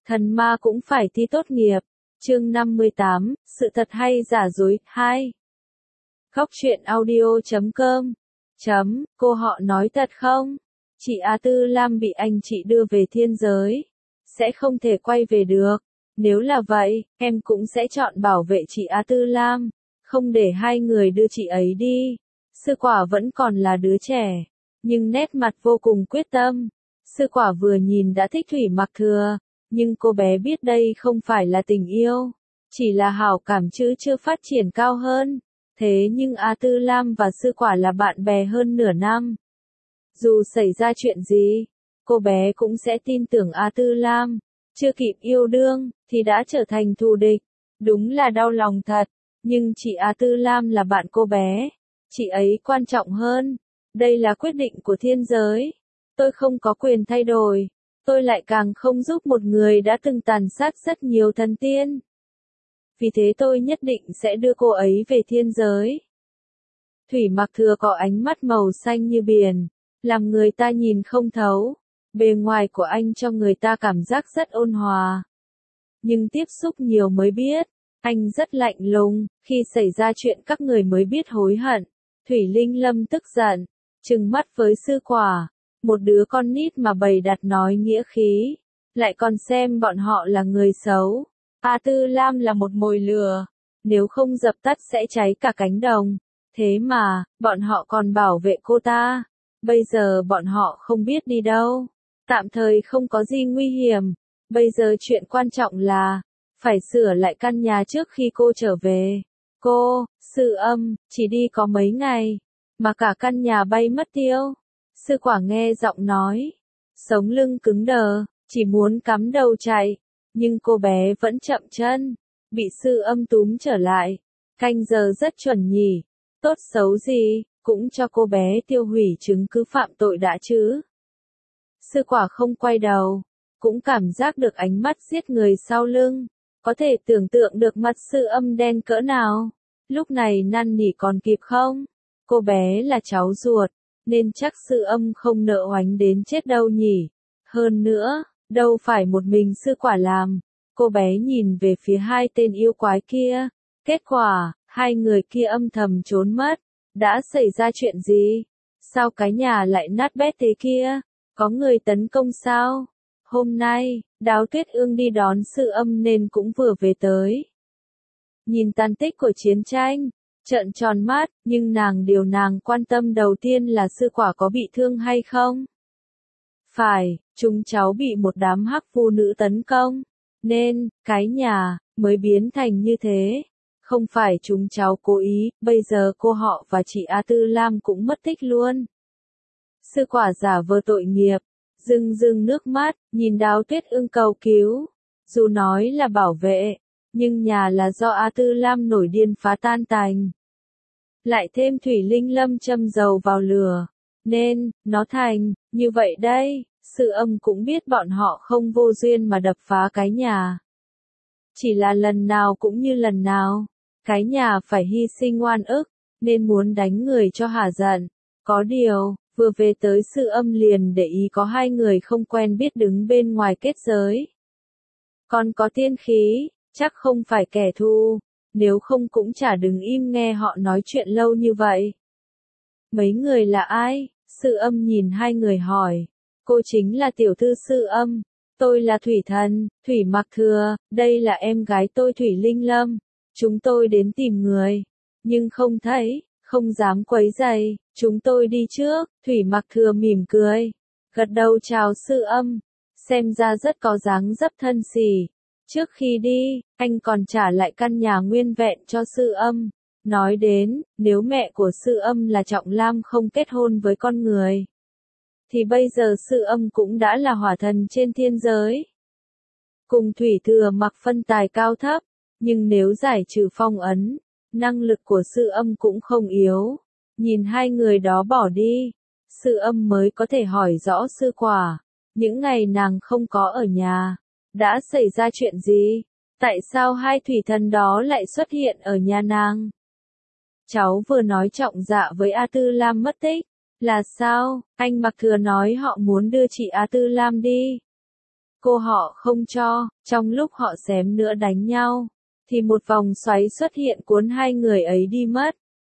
Thần ma cũng phải thi tốt nghiệp. Chương 58, sự thật hay giả dối, 2. Góc truyện audio.com. Cô họ nói thật không? Chị A Tư Lam bị anh chị đưa về thiên giới. Sẽ không thể quay về được. Nếu là vậy, em cũng sẽ chọn bảo vệ chị A Tư Lam. Không để hai người đưa chị ấy đi. Sư quả vẫn còn là đứa trẻ. Nhưng nét mặt vô cùng quyết tâm. Sư quả vừa nhìn đã thích Thủy Mặc Thừa. Nhưng cô bé biết đây không phải là tình yêu. Chỉ là hảo cảm chứ chưa phát triển cao hơn. Thế nhưng A Tư Lam và sư quả là bạn bè hơn nửa năm. Dù xảy ra chuyện gì, cô bé cũng sẽ tin tưởng A Tư Lam. Chưa kịp yêu đương, thì đã trở thành thù địch. Đúng là đau lòng thật. Nhưng chị A Tư Lam là bạn cô bé. Chị ấy quan trọng hơn. Đây là quyết định của thiên giới. Tôi không có quyền thay đổi. Tôi lại càng không giúp một người đã từng tàn sát rất nhiều thần tiên. Vì thế tôi nhất định sẽ đưa cô ấy về thiên giới. Thủy Mặc Thừa có ánh mắt màu xanh như biển, làm người ta nhìn không thấu. Bề ngoài của anh cho người ta cảm giác rất ôn hòa. Nhưng tiếp xúc nhiều mới biết, anh rất lạnh lùng, khi xảy ra chuyện các người mới biết hối hận. Thủy Linh Lâm tức giận, trừng mắt với sư quả. Một đứa con nít mà bày đặt nói nghĩa khí, lại còn xem bọn họ là người xấu. A Tư Lam là một mồi lửa, nếu không dập tắt sẽ cháy cả cánh đồng. Thế mà, bọn họ còn bảo vệ cô ta. Bây giờ bọn họ không biết đi đâu. Tạm thời không có gì nguy hiểm. Bây giờ chuyện quan trọng là, phải sửa lại căn nhà trước khi cô trở về. Cô, Sư Âm, chỉ đi có mấy ngày, mà cả căn nhà bay mất tiêu. Sư quả nghe giọng nói, sống lưng cứng đờ, chỉ muốn cắm đầu chạy, nhưng cô bé vẫn chậm chân, bị Sư Âm túm trở lại. Canh giờ rất chuẩn nhỉ, tốt xấu gì, cũng cho cô bé tiêu hủy chứng cứ phạm tội đã chứ. Sư quả không quay đầu, cũng cảm giác được ánh mắt giết người sau lưng, có thể tưởng tượng được mặt Sư Âm đen cỡ nào. Lúc này năn nỉ còn kịp không? Cô bé là cháu ruột, nên chắc Sư Âm không nỡ oánh đến chết đâu nhỉ. Hơn nữa, đâu phải một mình sư quả làm. Cô bé nhìn về phía hai tên yêu quái kia. Kết quả, hai người kia âm thầm trốn mất. Đã xảy ra chuyện gì? Sao cái nhà lại nát bét thế kia? Có người tấn công sao? Hôm nay, Đáo Tuyết Ương đi đón Sư Âm nên cũng vừa về tới. Nhìn tàn tích của chiến tranh, trợn tròn mắt, nhưng điều nàng quan tâm đầu tiên là sư quả có bị thương hay không. Phải, chúng cháu bị một đám hắc phu nữ tấn công, nên, cái nhà, mới biến thành như thế. Không phải chúng cháu cố ý, bây giờ cô họ và chị A Tư Lam cũng mất tích luôn. Sư quả giả vờ tội nghiệp, rưng rưng nước mắt, nhìn Đáo Tuyết Ương cầu cứu. Dù nói là bảo vệ, nhưng nhà là do A Tư Lam nổi điên phá tan tành. Lại thêm Thủy Linh Lâm châm dầu vào lửa, nên, nó thành, như vậy đây. Sư Âm cũng biết bọn họ không vô duyên mà đập phá cái nhà. Chỉ là lần nào cũng như lần nào, cái nhà phải hy sinh oan ức, nên muốn đánh người cho hả giận. Có điều, vừa về tới Sư Âm liền để ý có hai người không quen biết đứng bên ngoài kết giới. Còn có tiên khí, chắc không phải kẻ thù, nếu không cũng chả đứng im nghe họ nói chuyện lâu như vậy. Mấy người là ai? Sư Âm nhìn hai người hỏi. Cô chính là tiểu thư Sư Âm. Tôi là Thủy Thần, Thủy Mặc Thừa, đây là em gái tôi Thủy Linh Lâm. Chúng tôi đến tìm người, nhưng không thấy, không dám quấy rầy, chúng tôi đi trước. Thủy Mặc Thừa mỉm cười, gật đầu chào Sư Âm, xem ra rất có dáng dấp thân sỉ. Trước khi đi, anh còn trả lại căn nhà nguyên vẹn cho Sư Âm. Nói đến, nếu mẹ của Sư Âm là Trọng Lam không kết hôn với con người, thì bây giờ Sư Âm cũng đã là hỏa thần trên thiên giới. Cùng Thủy Thừa Mặc phân tài cao thấp, nhưng nếu giải trừ phong ấn, năng lực của Sư Âm cũng không yếu. Nhìn hai người đó bỏ đi, Sư Âm mới có thể hỏi rõ sư quả. Những ngày nàng không có ở nhà, đã xảy ra chuyện gì? Tại sao hai thủy thần đó lại xuất hiện ở nhà nàng? Cháu vừa nói Trọng Dạ với A Tư Lam mất tích. Là sao? Anh Mặc Thừa nói họ muốn đưa chị A Tư Lam đi. cô họ không cho, trong lúc họ xém nữa đánh nhau, thì một vòng xoáy xuất hiện cuốn hai người ấy đi mất.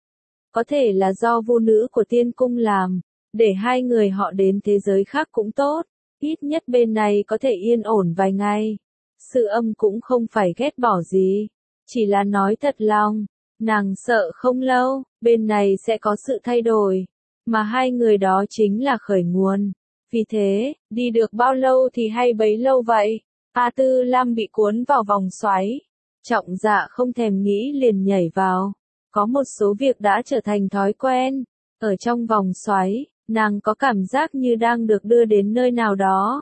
Có thể là do vu nữ của tiên cung làm, để hai người họ đến thế giới khác cũng tốt, ít nhất bên này có thể yên ổn vài ngày. Sư Âm cũng không phải ghét bỏ gì, chỉ là nói thật lòng, nàng sợ không lâu, bên này sẽ có sự thay đổi, mà hai người đó chính là khởi nguồn. Vì thế, đi được bao lâu thì hay bấy lâu vậy. A Tư Lam bị cuốn vào vòng xoáy. Trọng Dạ không thèm nghĩ liền nhảy vào. Có một số việc đã trở thành thói quen. Ở trong vòng xoáy, nàng có cảm giác như đang được đưa đến nơi nào đó.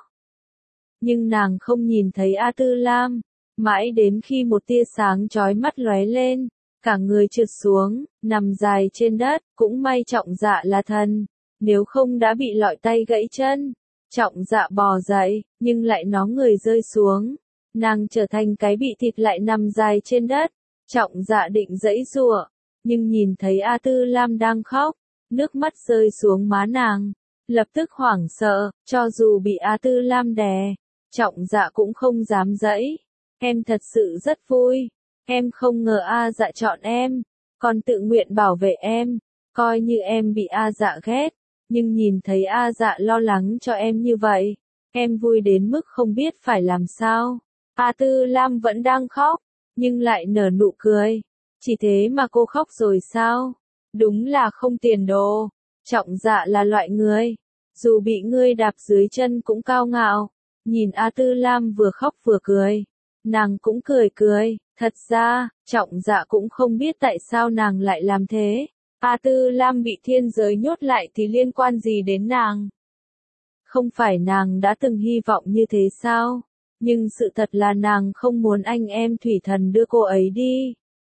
Nhưng nàng không nhìn thấy A Tư Lam. Mãi đến khi một tia sáng chói mắt lóe lên, cả người trượt xuống, nằm dài trên đất, cũng may Trọng Dạ là thần. Nếu không đã bị lọi tay gãy chân. Trọng Dạ bò dậy, nhưng lại nó người rơi xuống. Nàng trở thành cái bị thịt lại nằm dài trên đất. Trọng Dạ định giãy giụa, nhưng nhìn thấy A Tư Lam đang khóc, nước mắt rơi xuống má nàng. Lập tức hoảng sợ, cho dù bị A Tư Lam đè, Trọng Dạ cũng không dám giãy. Em thật sự rất vui. Em không ngờ A Dạ chọn em, còn tự nguyện bảo vệ em. Coi như em bị A Dạ ghét, nhưng nhìn thấy A Dạ lo lắng cho em như vậy, em vui đến mức không biết phải làm sao. A Tư Lam vẫn đang khóc, nhưng lại nở nụ cười. Chỉ thế mà cô khóc rồi sao? Đúng là không tiền đồ. Trọng Dạ là loại người, dù bị ngươi đạp dưới chân cũng cao ngạo. Nhìn A Tư Lam vừa khóc vừa cười, nàng cũng cười cười. Thật ra, Trọng Dạ cũng không biết tại sao nàng lại làm thế. A Tư Lam bị thiên giới nhốt lại thì liên quan gì đến nàng? Không phải nàng đã từng hy vọng như thế sao? Nhưng sự thật là nàng không muốn anh em thủy thần đưa cô ấy đi.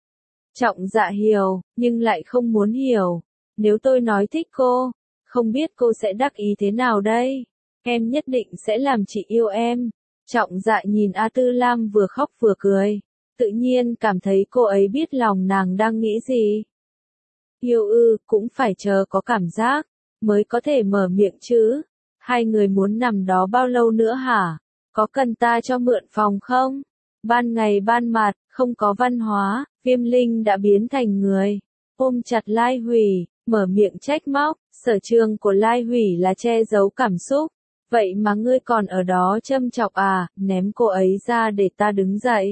Trọng Dạ hiểu, nhưng lại không muốn hiểu. Nếu tôi nói thích cô, không biết cô sẽ đắc ý thế nào đây? Em nhất định sẽ làm chị yêu em. Trọng Dạ nhìn A Tư Lam vừa khóc vừa cười, tự nhiên cảm thấy cô ấy biết lòng nàng đang nghĩ gì. Yêu ư, cũng phải chờ có cảm giác, mới có thể mở miệng chứ. Hai người muốn nằm đó bao lâu nữa hả? Có cần ta cho mượn phòng không? Ban ngày ban mặt, không có văn hóa, Viêm Linh đã biến thành người. Ôm chặt Lai Hủy, mở miệng trách móc, sở trường của Lai Hủy là che giấu cảm xúc. Vậy mà ngươi còn ở đó châm chọc à, ném cô ấy ra để ta đứng dậy.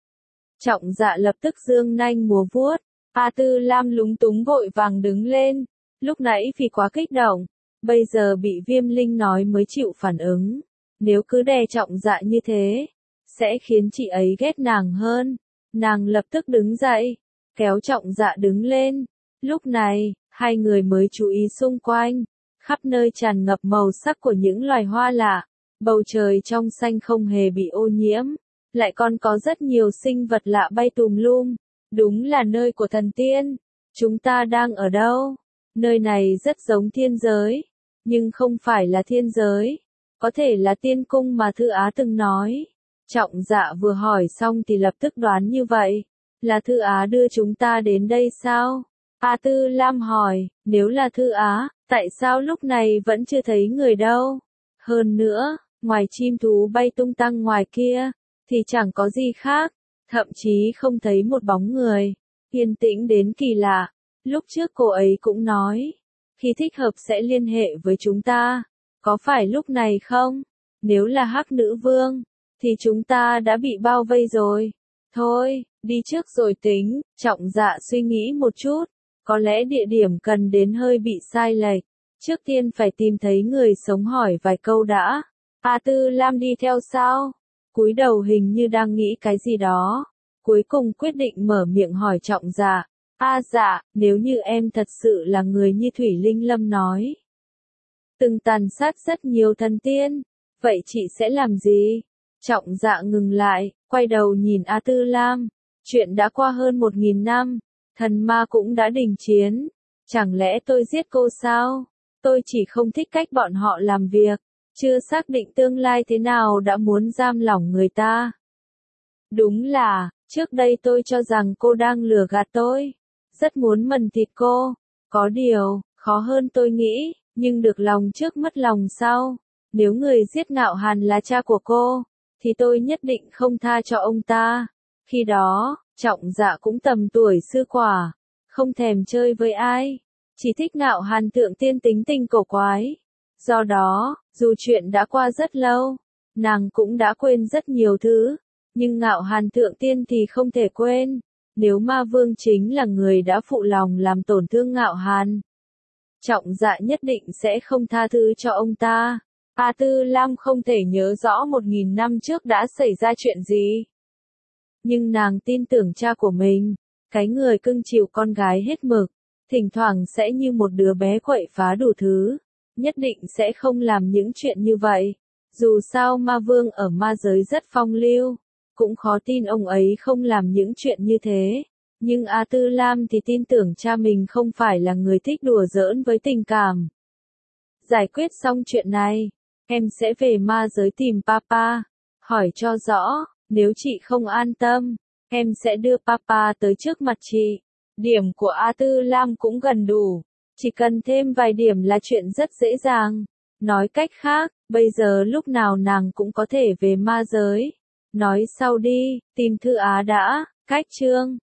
Trọng Dạ lập tức giương nanh múa vuốt. A Tư Lam lúng túng vội vàng đứng lên. Lúc nãy vì quá kích động, bây giờ bị Viêm Linh nói mới chịu phản ứng. Nếu cứ đè Trọng Dạ như thế, sẽ khiến chị ấy ghét nàng hơn. Nàng lập tức đứng dậy, kéo Trọng Dạ đứng lên. Lúc này, hai người mới chú ý xung quanh. Khắp nơi tràn ngập màu sắc của những loài hoa lạ. Bầu trời trong xanh không hề bị ô nhiễm. Lại còn có rất nhiều sinh vật lạ bay tùm lum. Đúng là nơi của thần tiên. Chúng ta đang ở đâu? Nơi này rất giống thiên giới, nhưng không phải là thiên giới. Có thể là tiên cung mà Thư Á từng nói. Trọng Dạ vừa hỏi xong thì lập tức đoán như vậy. Là Thư Á đưa chúng ta đến đây sao? A Tư Lam hỏi, nếu là Thư Á, tại sao lúc này vẫn chưa thấy người đâu? Hơn nữa, ngoài chim thú bay tung tăng ngoài kia, thì chẳng có gì khác. Thậm chí không thấy một bóng người. Yên tĩnh đến kỳ lạ. Lúc trước cô ấy cũng nói, khi thích hợp sẽ liên hệ với chúng ta. Có phải lúc này không? Nếu là Hắc Nữ Vương, thì chúng ta đã bị bao vây rồi. Thôi, đi trước rồi tính. Trọng Dạ suy nghĩ một chút. Có lẽ địa điểm cần đến hơi bị sai lệch. Trước tiên phải tìm thấy người sống hỏi vài câu đã. A Tư Lam đi theo sao? Cúi đầu hình như đang nghĩ cái gì đó. Cuối cùng quyết định mở miệng hỏi Trọng Dạ. A Dạ, nếu như em thật sự là người như Thủy Linh Lâm nói, từng tàn sát rất nhiều thần tiên, vậy chị sẽ làm gì? Trọng Dạ ngừng lại, quay đầu nhìn A Tư Lam. Chuyện đã qua hơn 1000 năm, thần ma cũng đã đình chiến. Chẳng lẽ tôi giết cô sao? Tôi chỉ không thích cách bọn họ làm việc. Chưa xác định tương lai thế nào đã muốn giam lỏng người ta. Đúng là, trước đây tôi cho rằng cô đang lừa gạt tôi. Rất muốn mần thịt cô. Có điều, khó hơn tôi nghĩ, nhưng được lòng trước mất lòng sau. Nếu người giết Ngạo Hàn là cha của cô, thì tôi nhất định không tha cho ông ta. Khi đó, Trọng Dạ cũng tầm tuổi sư quả, không thèm chơi với ai, chỉ thích Ngạo Hàn Thượng Tiên tính tình cổ quái. Do đó, dù chuyện đã qua rất lâu, nàng cũng đã quên rất nhiều thứ, nhưng Ngạo Hàn Thượng Tiên thì không thể quên. Nếu Ma Vương chính là người đã phụ lòng làm tổn thương Ngạo Hàn, Trọng Dạ nhất định sẽ không tha thứ cho ông ta. A Tư Lam không thể nhớ rõ 1000 năm trước đã xảy ra chuyện gì. Nhưng nàng tin tưởng cha của mình, cái người cưng chiều con gái hết mực, thỉnh thoảng sẽ như một đứa bé quậy phá đủ thứ, nhất định sẽ không làm những chuyện như vậy. Dù sao Ma Vương ở ma giới rất phong lưu, cũng khó tin ông ấy không làm những chuyện như thế. Nhưng A Tư Lam thì tin tưởng cha mình không phải là người thích đùa giỡn với tình cảm. Giải quyết xong chuyện này, em sẽ về ma giới tìm Papa, hỏi cho rõ, nếu chị không an tâm, em sẽ đưa Papa tới trước mặt chị. Điểm của A Tư Lam cũng gần đủ, chỉ cần thêm vài điểm là chuyện rất dễ dàng. Nói cách khác, bây giờ lúc nào nàng cũng có thể về ma giới. Nói sau đi, tìm Thư Á đã, cách chương.